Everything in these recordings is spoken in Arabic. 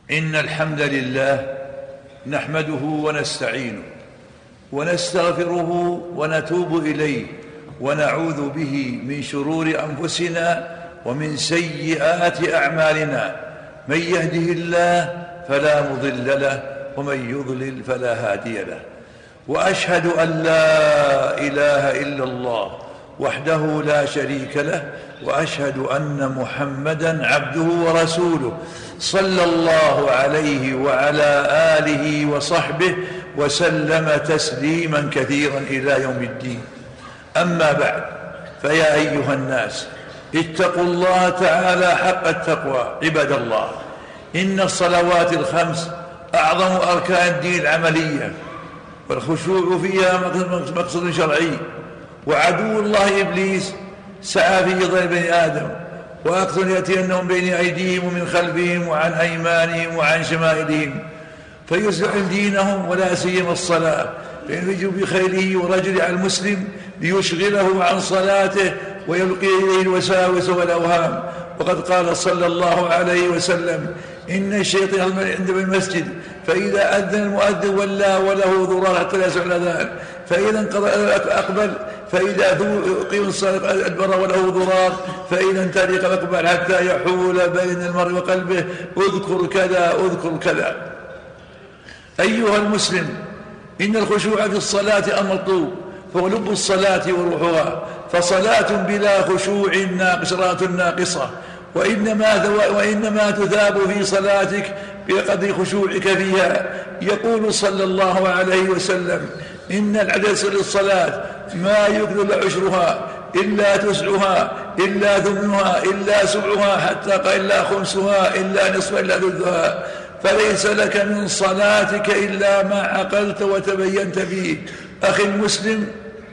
إن الحمد لله نحمده ونستعينه ونستغفره ونتوب إليه ونعوذ به من شرور أنفسنا ومن سيئات أعمالنا. من يهده الله فلا مضل له ومن يضلل فلا هادي له. وأشهد أن لا إله إلا الله وحده لا شريك له، وأشهد أن محمدًا عبده ورسوله صلى الله عليه وعلى آله وصحبه وسلم تسليمًا كثيرًا إلى يوم الدين. أما بعد، فيا أيها الناس اتقوا الله تعالى حق التقوى. عباد الله، إن الصلوات الخمس أعظم أركان الدين العملية، والخشوع فيها مقصد شرعي. وعدو الله إبليس سعى في إضلال بني آدم، وأكثر يأتينهم بين أيديهم ومن خلفهم وعن أيمانهم وعن شمائلهم فيزرع دينهم، ولا سيما الصلاة، فينفج بخيله ورجل على المسلم ليشغله عن صلاته ويلقي إليه الوساوس والأوهام. وقد قال صلى الله عليه وسلم: إن الشيطان عند المسجد فإذا أذن المؤذن ولى وله ضرار حتى لا يسمع الأذان، فإذا انقضى أقبل، فإذا أقيم الصلاة أدبر وله ضرار، فإذا انطلق أقبل حتى يحول بين المرء وقلبه. اذكر كذا اذكر كذا. أيها المسلم، إن الخشوع في الصلاة أمر مطلوب، فهو لب الصلاة وروحها. فصلاة بلا خشوع صلاة ناقصة، وإنما تثاب في صلاتك بقدر خشوعك فيها. يقول صلى الله عليه وسلم: إن العدد للصلاة ما يكمل عشرها إلا تسعها إلا ثمنها إلا سبعها حتى قال إلا خمسها إلا نصف إلا ثلثها. فليس لك من صلاتك إلا ما عقلت وتبينت فيه. أخي المسلم،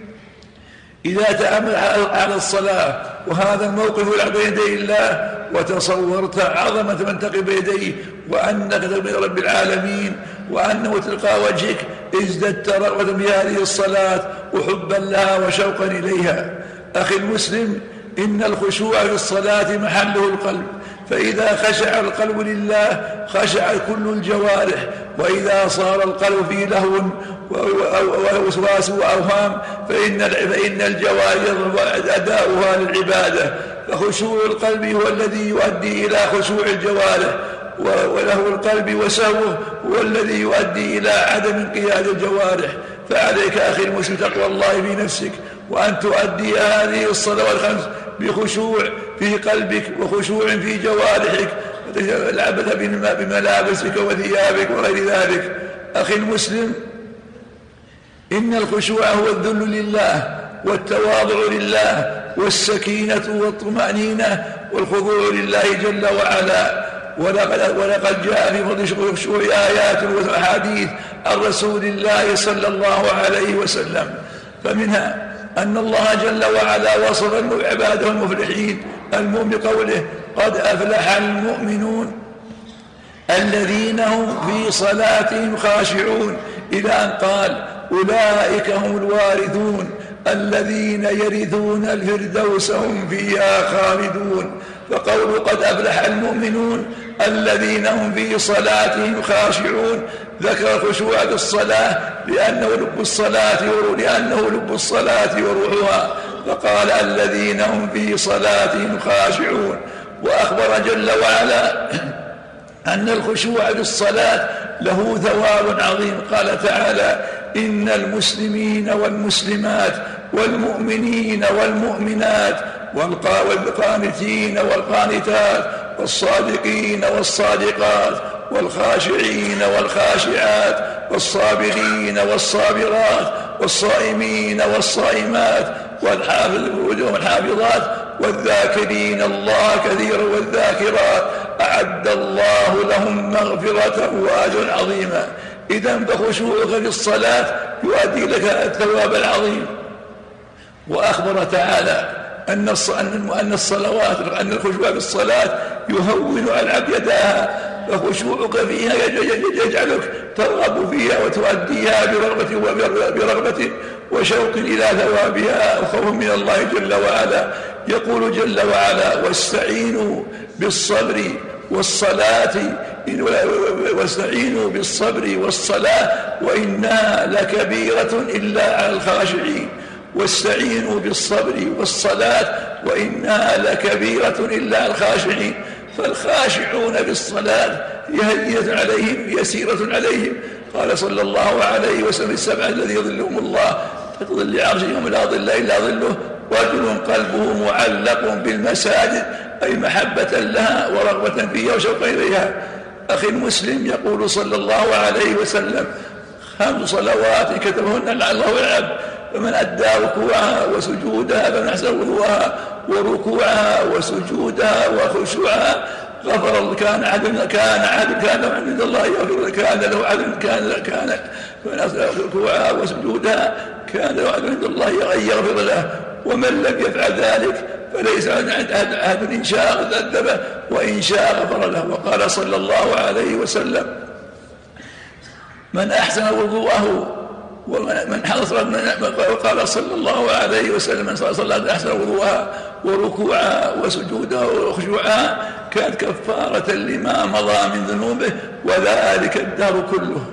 إذا تأمل على الصلاة وهذا الموقف بين يدي الله، وتصورت عظمة من تقف بيديه وأنك تقف رب العالمين وأنه تلقى وجهك، ازددت رغبة بهذه الصلاة وحبا لها وشوقا إليها. أخي المسلم، إن الخشوع في الصلاة محله القلب، فإذا خشع القلب لله خشع كل الجوارح، وإذا صار القلب فيه لهو ووسواس وأوهام فإن الجوارح أداؤها للعبادة. فخشوع القلب هو الذي يؤدي إلى خشوع الجوارح، ولهو القلب وسهوه هو الذي يؤدي إلى عدم انقياد الجوارح. فعليك أخي المسلم تقوى الله في نفسك، وأن تؤدي هذه الصلوات الخمس بخشوع في قلبك وخشوع في جوارحك، وتلعبث بملابسك وثيابك وغير ذلك. أخي المسلم، إن الخشوع هو الذل لله والتواضع لله والسكينة والطمأنينة والخضوع لله جل وعلا. ولقد جاء في فضل الخشوع آيات وأحاديث عن رسول الله صلى الله عليه وسلم، فمنها أن الله جل وعلا وصف عباده المفلحين المؤمن بقوله: قد أفلح المؤمنون الذين هم في صلاتهم خاشعون، إلى أن قال: أولئك هم الوارثون الذين يرثون الفردوس هم فيها خالدون. فقول قد أفلح المؤمنون الذين هم في صلاتهم خاشعون ذكر الخشوع في الصلاة لأنه لب الصلاة وروحها، فقال: الذين هم في صلاتهم خاشعون. وأخبر جل وعلا أن الخشوع في الصلاة له ثواب عظيم. قال تعالى: إن المسلمين والمسلمات والمؤمنين والمؤمنات والقانتين والقانتات والصادقين والصادقات والخاشعين والخاشعات والصابرين والصابرات والصائمين والصائمات والحافظين والحافظات والذاكرين الله كثيرا والذاكرات أعد الله لهم مغفرة وأجرا عظيما. إذن فخشوعك في الصلاة يؤدي لك الثواب العظيم. وأخبر تعالى أن الصلوات أن الخشوع في الصلاة يهون على العبد يداها، فخشوعك فيها يجعلك ترغب فيها وتؤديها برغبة وشوق إلى ثوابها وخوف من الله جل وعلا. يقول جل وعلا: واستعينوا بالصبر والصلاة واستعينوا بالصبر والصلاة وإنها لكبيرة إلا على الخاشعين. واستعينوا بالصبر والصلاة وإنها لكبيرة إلا على الخاشعين. فالخاشعون بالصلاة هينة عليهم يسيرة عليهم. قال صلى الله عليه وسلم: السبعة الذي يظلهم الله تحت ظل عرشه يوم لا ظل إلا ظله: رجل قلبه معلق بالمساجد، أي محبة لها ورغبة فيها وشوقا إليها. أخي المسلم، يقول صلى الله عليه وسلم: 5 صلوات كتبهن الله العبد، فمن أدى ركوعها وسجودها فمن أحسن وضوءها وركوعها وسجودها وخشوعها غفر كان له عند الله يغفر كان له عدل كان فمن أحسن ركوعها وسجودها كان له عدل عند الله يغفر له. ومن لم يفعل ذلك فليس عند أحد إن شاء عذبه وإن شاء غفر له. وقال صلى الله عليه وسلم: من أحسن وضوءه ومن حضر. وقال صلى الله عليه وسلم: من صلى أحسن وضوءها وركوعها وسجودها وخشوعها كانت كفارة لما مضى من ذنوبه وذلك الدهر كله.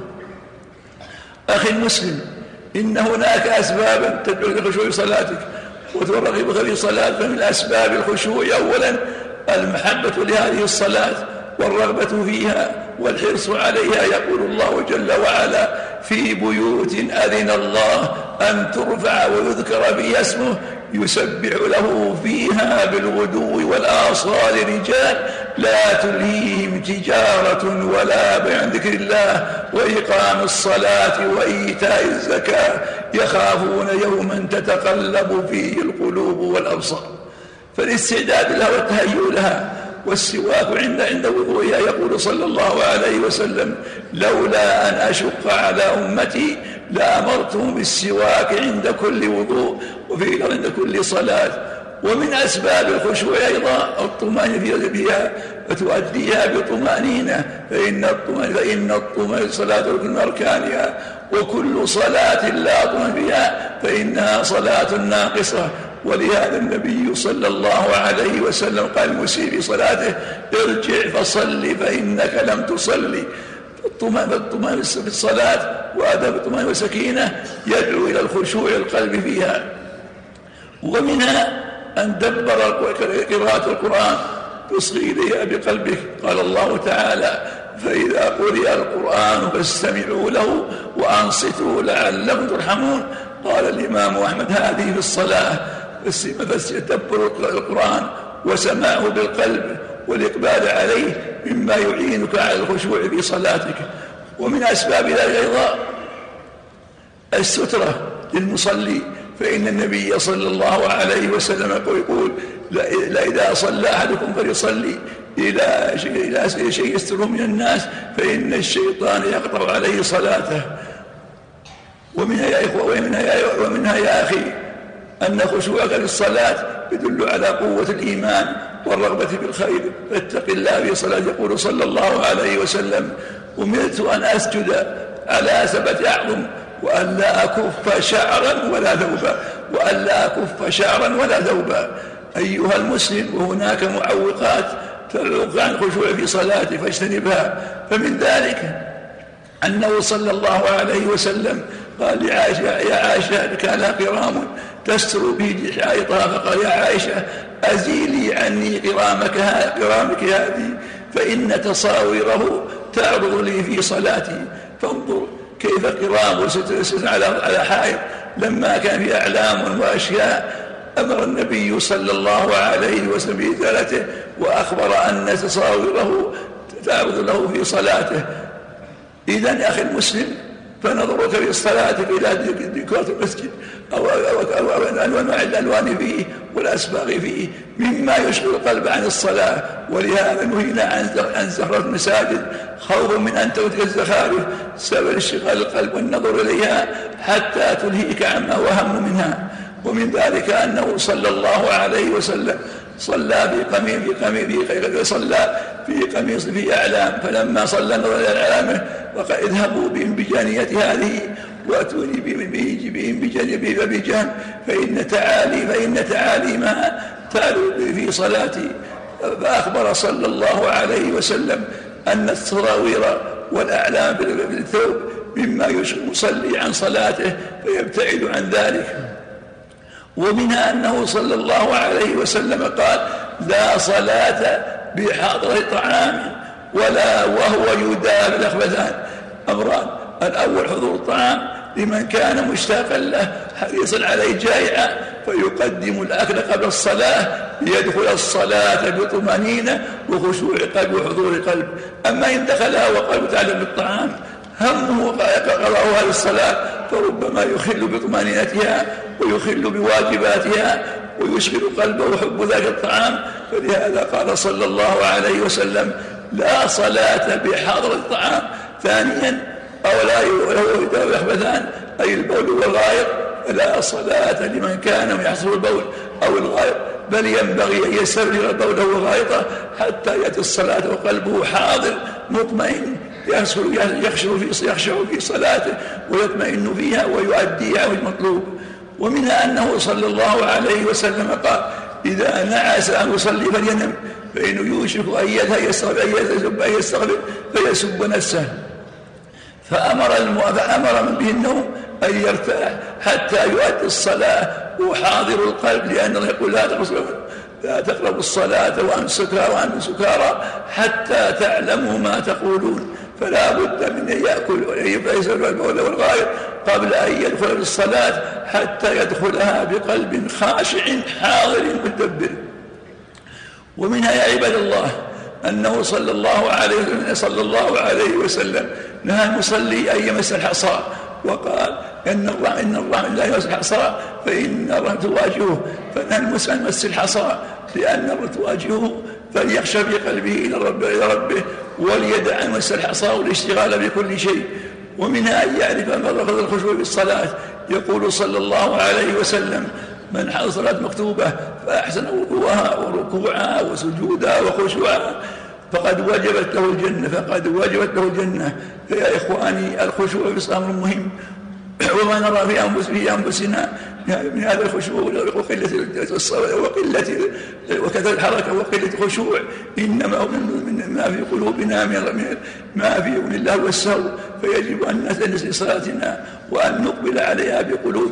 أخي المسلم، إن هناك أسبابا تدعو لخشوع صلاتك وترغبك في صلاة. فمن أسباب الخشوع أولا المحبة لهذه الصلاة والرغبة فيها والحرص عليها. يقول الله جل وعلا: في بيوت أذن الله أن ترفع ويذكر فيها اسمه يسبح له فيها بالغدو والآصال رجال لا تلهيهم تجارة ولا بيع عن ذكر الله وإقام الصلاة وإيتاء الزكاة يخافون يوما تتقلب فيه القلوب والأبصار. فالاستعداد لها والتهيؤ لها والسواك عند وضوئها. يقول صلى الله عليه وسلم: لولا أن أشق على أمتي لأمرتهم بالسواك عند كل وضوء وفي عند كل صلاة. ومن أسباب الخشوع أيضا الطمأنينة فيها فتؤديها بطمأنينة، فإن الطمأنينة صلاة ركن من أركانها، وكل صلاة لا طمأنينة فيها فإنها صلاة ناقصة. ولهذا النبي صلى الله عليه وسلم قال المسيء في صلاته: ارجع فصل فإنك لم تصلي. الطمأنينة في الصلاة وأدب الطمأنينة والسكينة يدعو إلى الخشوع القلب فيها. ومنها أن دبر قراءة القرآن تصغي إليها بقلبك. قال الله تعالى: فإذا قرئ القرآن فاستمعوا له وأنصتوا لعلكم ترحمون. قال الإمام أحمد: هذه في الصلاة فتدبر القرآن وسماعه بالقلب والإقبال عليه مما يعينك على الخشوع في صلاتك. ومن أسباب ذلك أيضا السترة للمصلي، فإن النبي صلى الله عليه وسلم يقول: إذا صلى أحدكم فليصلي إلى شيء يستره من الناس فإن الشيطان يقطع عليه صلاته. ومنها يا إخوة ومنها يا أخي أن خشوعك للصلاة يدل على قوة الإيمان والرغبة بالخير. فاتق الله في صلاة. يقول صلى الله عليه وسلم: أمرت أن أسجد على 7 أعظم وأن لا أكف شعرا ولا ثوبا. أيها المسلم، وهناك معوقات تعوق عن الخشوع في صلاته فاجتنبها. فمن ذلك أنه صلى الله عليه وسلم قال لعائشة: يا عائشة كان قرام تستر به حائطها، فقال: يا عائشة أزيلي عني قرامك هذه فإن تصاويره تعرض لي في صلاتي. فانظر كيف قرام وستر على حائط لما كان في أعلام وأشياء أمر النبي صلى الله عليه وسلم بإزالته، وأخبر أن تصاويره تعرض له في صلاته. إذن أخي المسلم، فنظرك في صلاتك إلى ديكورات المسجد أو أنواع الألوان فيه والأسباغ فيه مما يشغل القلب عن الصلاة. ولهذا نهينا عن زخرفة المساجد خوفا من أن تؤتي الزخارف سبب اشتغال القلب والنظر إليها حتى تلهيك عما وهم منها. ومن ذلك أنه صلى الله عليه وسلم صلى في قميص في أعلام، فلما صلى نظر إلى أعلامه وقال: اذهبوا بهم بجانية هذه وأتوني بهم بجانب فإن تعاليمها تعلو في صلاتي. فأخبر صلى الله عليه وسلم أن التصاوير والأعلام بالثوب مما يشغل المصلي عن صلاته فيبتعد عن ذلك. ومنها أنه صلى الله عليه وسلم قال: لا صلاة بحضرة طعام ولا وهو يدافع الأخبثان. أمران: الأول حضور الطعام لمن كان مشتاقا له حريصا عليه جائعا فيقدم الأكل قبل الصلاة ليدخل الصلاة بطمأنينة وخشوع قلب وحضور قلب. أما إن دخلها وقلب تعلم بالطعام همه قضاءها للصلاة فربما يخل بطمأنينتها ويخل بواجباتها ويشغل قلبه حب ذاك الطعام. فلهذا قال صلى الله عليه وسلم: لا صلاة بحضر الطعام. ثانيا: أو لا يداوي الأخبثان أي البول والغائط، لا صلاة لمن كان يحصل البول أو الغائط، بل ينبغي أن يستفرغ بوله وغائطه حتى يأتي الصلاة وقلبه حاضر مطمئن يخشع في صلاته ويطمئن فيها ويؤديها المطلوب. ومنها أنه صلى الله عليه وسلم قال: إذا نعس أن يصلي فلينم فإنه يوشك أن يستغفر فيسب نفسه. فأمر من به النوم أن يرتاح حتى يؤدي الصلاة وحاضر القلب، لأنه يقول: لا تقربوا الصلاة وأنتم سكارى حتى تعلموا ما تقولون. فلا بد من أن يأكل ويبعث البول والغائط قبل أن يدخل في الصلاة حتى يدخلها بقلب خاشع حاضر متدبر. ومنها يا عباد الله أنه صلى الله عليه وسلم نهى المصلي أن يمس الحصى، وقال: إن الرحمة لا يمس الحصى فإن الرحمة تواجهه. فنهى المسلم عن مس الحصى لأن الرحمة تواجهه فليخشى في قلبه إلى ربه وليدع عن مس الحصى والاشتغال بكل شيء. ومنها أن يعرف مدى الخشوع في الصلاة. يقول صلى الله عليه وسلم: من حضر صلاة مكتوبة فأحسن وضوءها وركوعها وسجودها وخشوعها فقد وجبت له الجنة. فيا إخواني، الخشوع في الصلاة أمر مهم، وما نرى في أنفسنا من هذا الخشوع وكثرة الحركة وقلة الخشوع إنما هو من ما في قلوبنا ما في لله والسهو. فيجب أن نستنس صلاتنا وأن نقبل عليها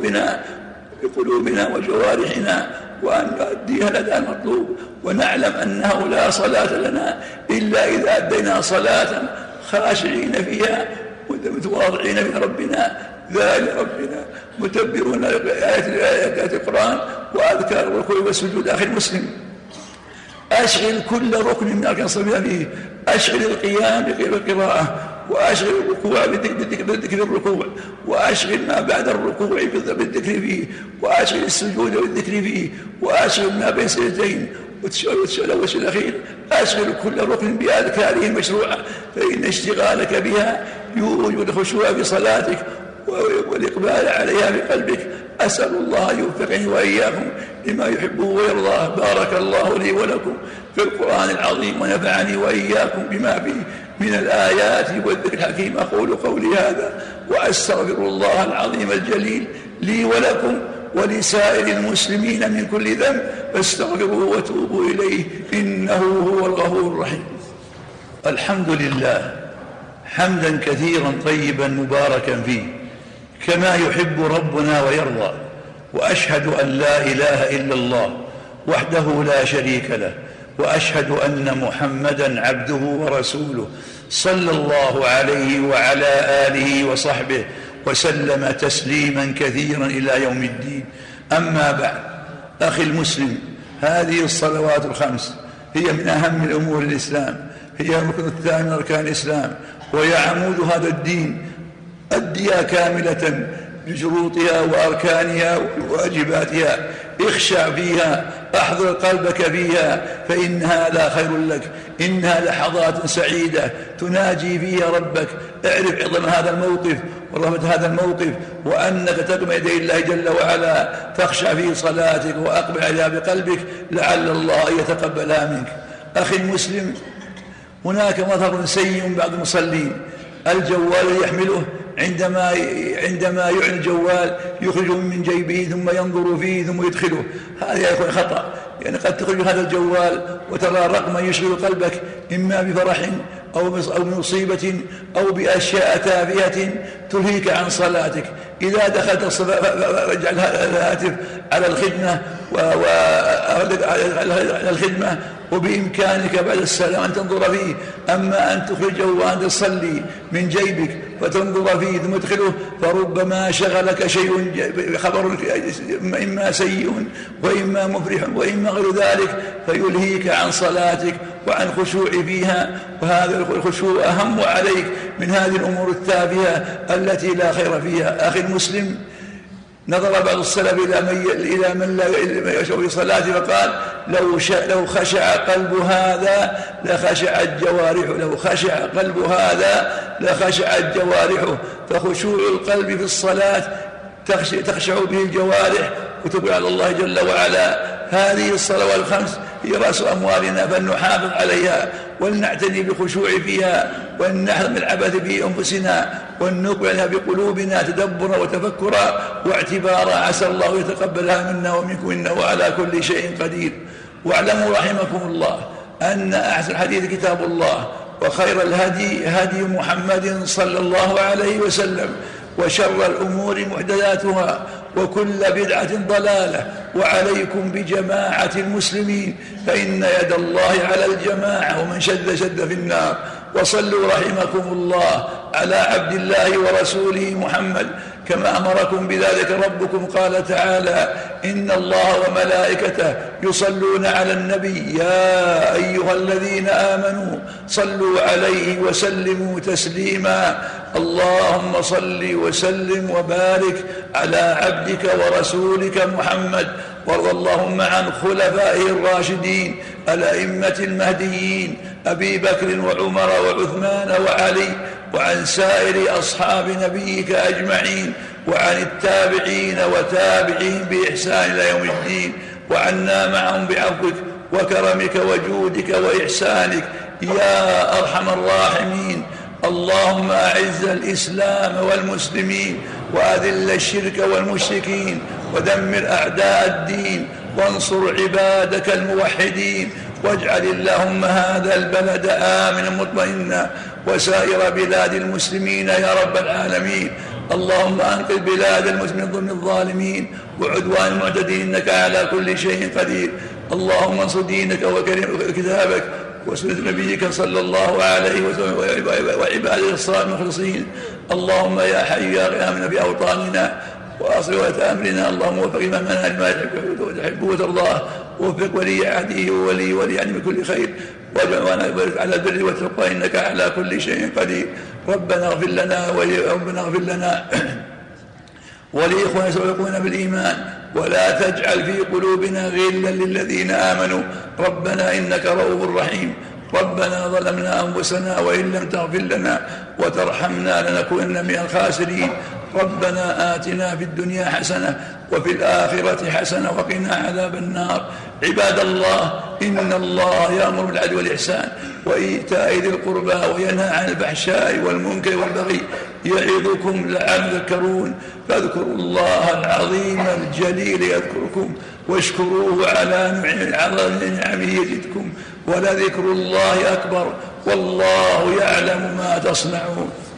بقلوبنا وجوارحنا وأن نؤديها لدى المطلوب، ونعلم أنه لا صلاة لنا إلا إذا أدينا صلاة خاشعين فيها متواضعين من ربنا ذال ربنا متبرون آيات القرآن وأذكار الركوع والسجود. أخي المسلم، أشغل كل ركن من أركان الصلاة فيه، أشغل القيام بالقراءة، وأشغل الركوع بالذكر الركوع، وأشغل ما بعد الركوع بالذكر فيه، وأشغل السجود بالذكر فيه، وأشغل ما بين السجدتين والتشهد الأخير. أشغل كل ركن بأذكاره المشروعة، فإن اشتغالك بها يوجد الخشوع في صلاتك والإقبال عليها بقلبك. أسأل الله أن يوفقني وإياكم لما يحبه ويرضاه. بارك الله لي ولكم في القرآن العظيم ونفعني وإياكم بما فيه من الآيات والذكر الحكيم. أقول قولي هذا وأستغفر الله العظيم الجليل لي ولكم ولسائر المسلمين من كل ذنب فاستغفروه وتوبوا إليه إنه هو الغفور الرحيم. الحمد لله حمدا كثيرا طيبا مباركا فيه كما يحب ربنا ويرضى، وأشهد أن لا إله إلا الله وحده لا شريك له، وأشهد أن محمدا عبده ورسوله صلى الله عليه وعلى آله وصحبه وسلم تسليما كثيرا إلى يوم الدين. أما بعد، أخي المسلم، هذه الصلوات الخمس هي من أهم الأمور الإسلام، هي الركن الثاني من أركان الإسلام، وهي عمود هذا الدين. أديها كاملة بشروطها وأركانها وواجباتها، اخشع فيها، احضر قلبك فيها، فإن هذا خير لك، إنها لحظات سعيدة تناجي فيها ربك. اعرف عظم هذا الموقف ورهبة هذا الموقف، وأنك تقم يدي الله جل وعلا، تخشع في صلاتك وأقبل عليها بقلبك لعل الله يتقبلها منك. أخي المسلم، هناك مظهر سيء بعض المصلين، الجوال يحمله عندما يعلن الجوال يخرجه من جيبه ثم ينظر فيه ثم يدخله. هذا يكون خطأ، يعني قد تخرج هذا الجوال وترى رقما يشغل قلبك إما بفرح أو بمصيبة أو بأشياء تافهة تلهيك عن صلاتك. إذا دخلت الصلاة فاجعل الهاتف على الخدمة على الخدمة، وبإمكانك بعد السلام أن تنظر فيه. أما أن تخرجه وأن تصلي من جيبك فتنظر فيه ثم تدخله فربما شغلك شيء، خبر إما سيء وإما مفرح وإما غير ذلك، فيلهيك عن صلاتك وعن خشوع فيها. وهذا الخشوع أهم عليك من هذه الأمور التافهة التي لا خير فيها. أخي المسلم، نظر بعض السلف إلى من لا يشعر في صلاته فقال: لو خشع قلب هذا لخشعت جوارحه، لو خشع قلب هذا لخشعت جوارحه. فخشوع القلب في الصلاة تخشع به الجوارح وتقبل على الله جل وعلا. هذه الصلوات الخمس هي رأس أموالنا، فلنحافظ عليها ولنعتني بخشوع فيها، ولنحذر من العبث في أنفسنا، ولنقبل عليها بقلوبنا تدبرا وتفكرا واعتبارا، عسى الله يتقبلها منا ومنكم إنه على كل شيء قدير. واعلموا رحمكم الله أن أحسن الحديث كتاب الله، وخير الهدي هدي محمد صلى الله عليه وسلم، وشر الأمور محدثاتها، وكل بدعة ضلالة. وعليكم بجماعة المسلمين، فإن يد الله على الجماعة، ومن شد شد في النار. وصلوا رحمكم الله على عبد الله ورسوله محمد كما أمركم بذلك ربكم. قال تعالى: إن الله وملائكته يصلون على النبي يا أيها الذين آمنوا صلوا عليه وسلموا تسليما. اللهم صل وسلم وبارك على عبدك ورسولك محمد، وارض اللهم عن خلفائه الراشدين الأئمة المهديين أبي بكر وعمر وعثمان وعلي، وعن سائر أصحاب نبيك أجمعين، وعن التابعين وتابعين بإحسان إلى يوم الدين، وعنا معهم بعفوك وكرمك وجودك وإحسانك يا أرحم الراحمين. اللهم أعز الإسلام والمسلمين، وأذل الشرك والمشركين، ودمر أعداء الدين، وانصر عبادك الموحدين. واجعل اللهم هذا البلد آمنا مطمئنا، وسائر بلاد المسلمين يا رب العالمين. اللهم أنقذ بلاد المسلمين ضمن الظالمين وعدوان المعتدين، إنك على كل شيء قدير. اللهم انصر دينك وكتابك وسنة نبيك صلى الله عليه وسلم وعباده الصالحين المخلصين. اللهم يا حي يا قيام في أوطاننا وأصل ولاة أمرنا. اللهم وفق إمامنا لما تحب وترضاه، ووفق ولي عهده وولي عنه بكل خير، واجعلنا على البر والتقوى إنك على كل شيء قدير. ربنا اغفر لنا ولإخواننا سبقونا بالإيمان، ولا تجعل في قلوبنا غلا للذين آمنوا ربنا إنك رؤوف رحيم. ربنا ظلمنا أنفسنا وإن لم تغفر لنا وترحمنا لنكونن من الخاسرين. ربنا آتنا في الدنيا حسنة وفي الآخرة حسنة وقنا عذاب النار. عباد الله، إن الله يأمر بالعدل والإحسان وإيتاء ذي القربى وينهى عن الفحشاء والمنكر والبغي يعظكم لعلكم تذكرون. فاذكروا الله العظيم الجليل يذكركم، واشكروه على نعمه يزدكم، ولذكر الله أكبر، والله يعلم ما تصنعون.